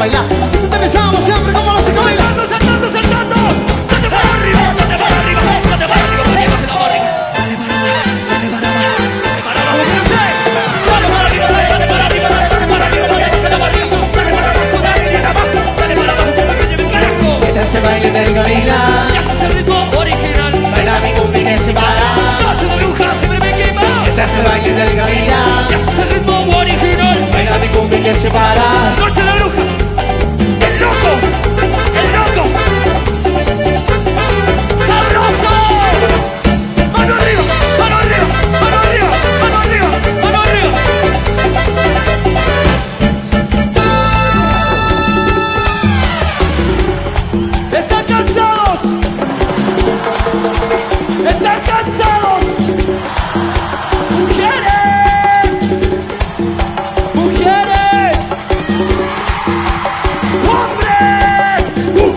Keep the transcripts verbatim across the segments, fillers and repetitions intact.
bailar. Y se aterrizamos siempre como los hijos bailan. Saltando, saltando, saltando. Date para arriba, date para arriba, date para arriba, que llevas la barriga. Dale para abajo, dale para abajo, dale para abajo. Dale para arriba, dale para arriba, dale para arriba, dale para abajo, dale para abajo, dale bien abajo, dale para abajo, que te lleve carajo. Este es el baile del gorila. Y este es el ritmo original. Baila mi cumbia que se para. Noche de brujas siempre me quema. Este es el baile del gorila. Y este es el ritmo original. Baila mi cumbia que se para. Noche de brujas. El loco, el loco. ¡Sabroso! ¡Mano arriba! ¡Mano arriba! ¡Mano arriba! ¡Mano arriba! ¡Mano arriba! ¡Están cansados! ¡Están cansados! ¡Mujeres! ¡Mujeres! ¡Hombres!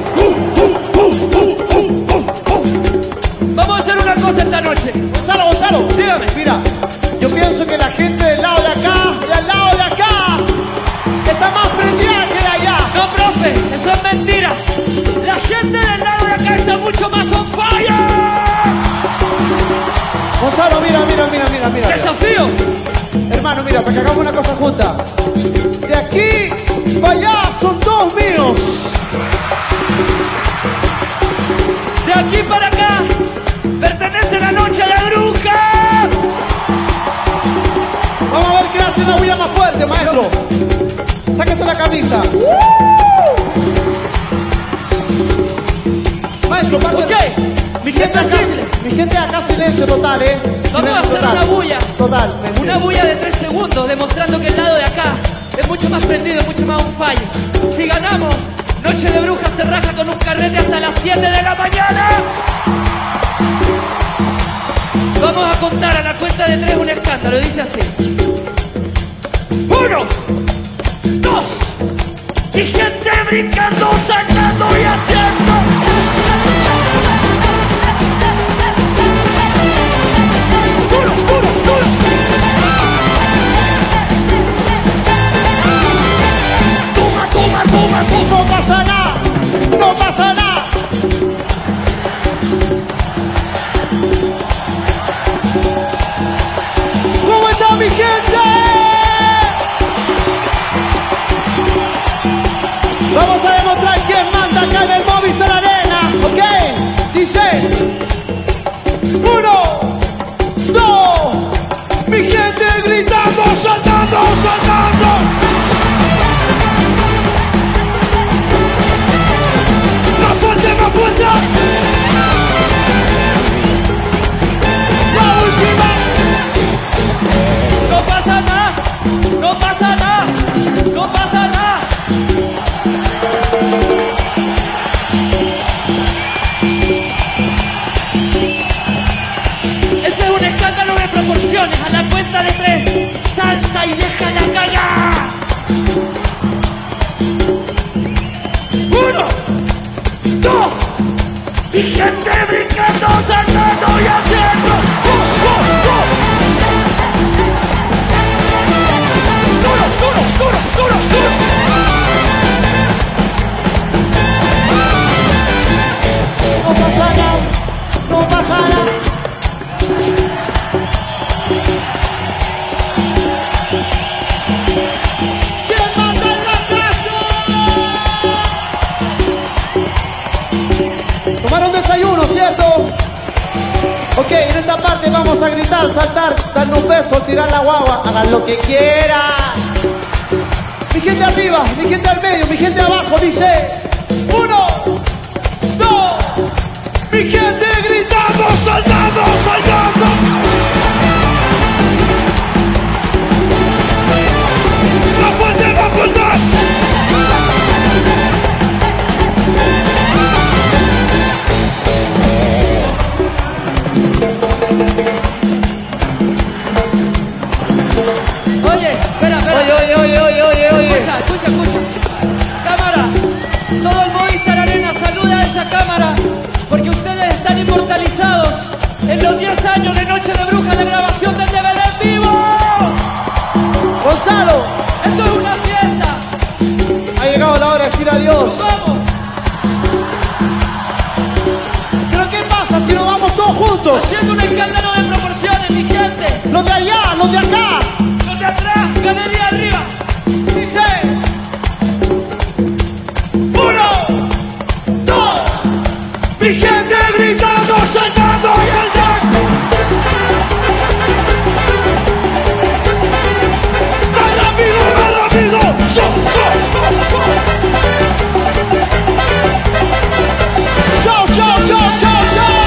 Vamos a hacer una cosa esta noche. Gonzalo, Gonzalo, Dígame. mira, yo pienso que la gente del lado de acá, del lado de acá, está más prendida que de allá. No, profe, eso es mentira. La gente del lado de acá está mucho más on fire. Gonzalo, mira, mira, mira, mira, mira. Desafío. Hermano, mira, para que hagamos una cosa junta. De aquí para allá son todos míos. De aquí para acá pertenece la noche de brujas. Vamos a ver quién hace la bulla más fuerte, maestro. Sáquese la camisa. Maestro, parte. Ok. Mi gente acá, mi gente acá silencio total, ¿eh? Vamos a Silencio hacer una bulla. Total. me Una entiendo. bulla de tres segundos, demostrando que el lado de acá es mucho más prendido, mucho más on fire. Si ganamos, Noche de Brujas se raja con un carrete hasta las siete de la mañana. Vamos a contar a la cuenta de tres un escándalo, dice así. Uno, dos, y gente brincando, saltando y haciendo. Duro, duro, duro. Toma, toma, toma, toma. No pasa nada, no pasa nada. ¿Cómo está mi gente? Vamos a demostrar quién manda acá en el Movistar Arena, ¿ok? Dice, uno, dos, mi gente gritando, saltando, saltando. Más fuerte, más fuerte. La última. No pasa nada, no pasa nada, no pasa nada. Este es un escándalo de proporciones. A la cuenta de tres, salta y deja la caga. Uno, dos, y gente brincando, saltando y haciendo. ¡Uh, uh, uh! Duro, duro, duro, duro, duro. No pasa nada, no pasa nada. ¿Quién manda en la casa? Tomaron desayuno, ¿cierto? Ok, en esta parte vamos a gritar, saltar, darnos besos, tirar la guagua, hagan lo que quieran. Mi gente arriba, mi gente al medio, mi gente abajo, dice uno, dos, mi gente gritando, saltando, saltando. ¡Más fuerte, más fuerte! Oye, espera, espera. Oye, oye, oye, oye, oye, oye. Escucha, escucha, escucha. Cámara, todo el Movistar Arena saluda a esa cámara porque ustedes están inmortalizados en los diez años de Noche de Brujas de grabación del D V D en vivo. Gonzalo, Esto es una fiesta. ha llegado la hora hora de decir adiós. ¡Vamos! ¿Pero qué pasa si nos vamos todos juntos? Haciendo un escándalo de proporciones, mi gente. Los de allá, los de acá. Los de atrás, galería arriba. Dice. Uno, dos. Mi gente gritando, saltando y saltando. Más rápido, más rápido. ¡So, so! Chao, chao, chao, chao, chao.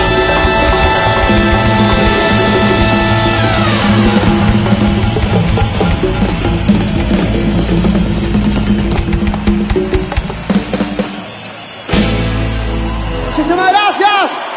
Muchísimas gracias.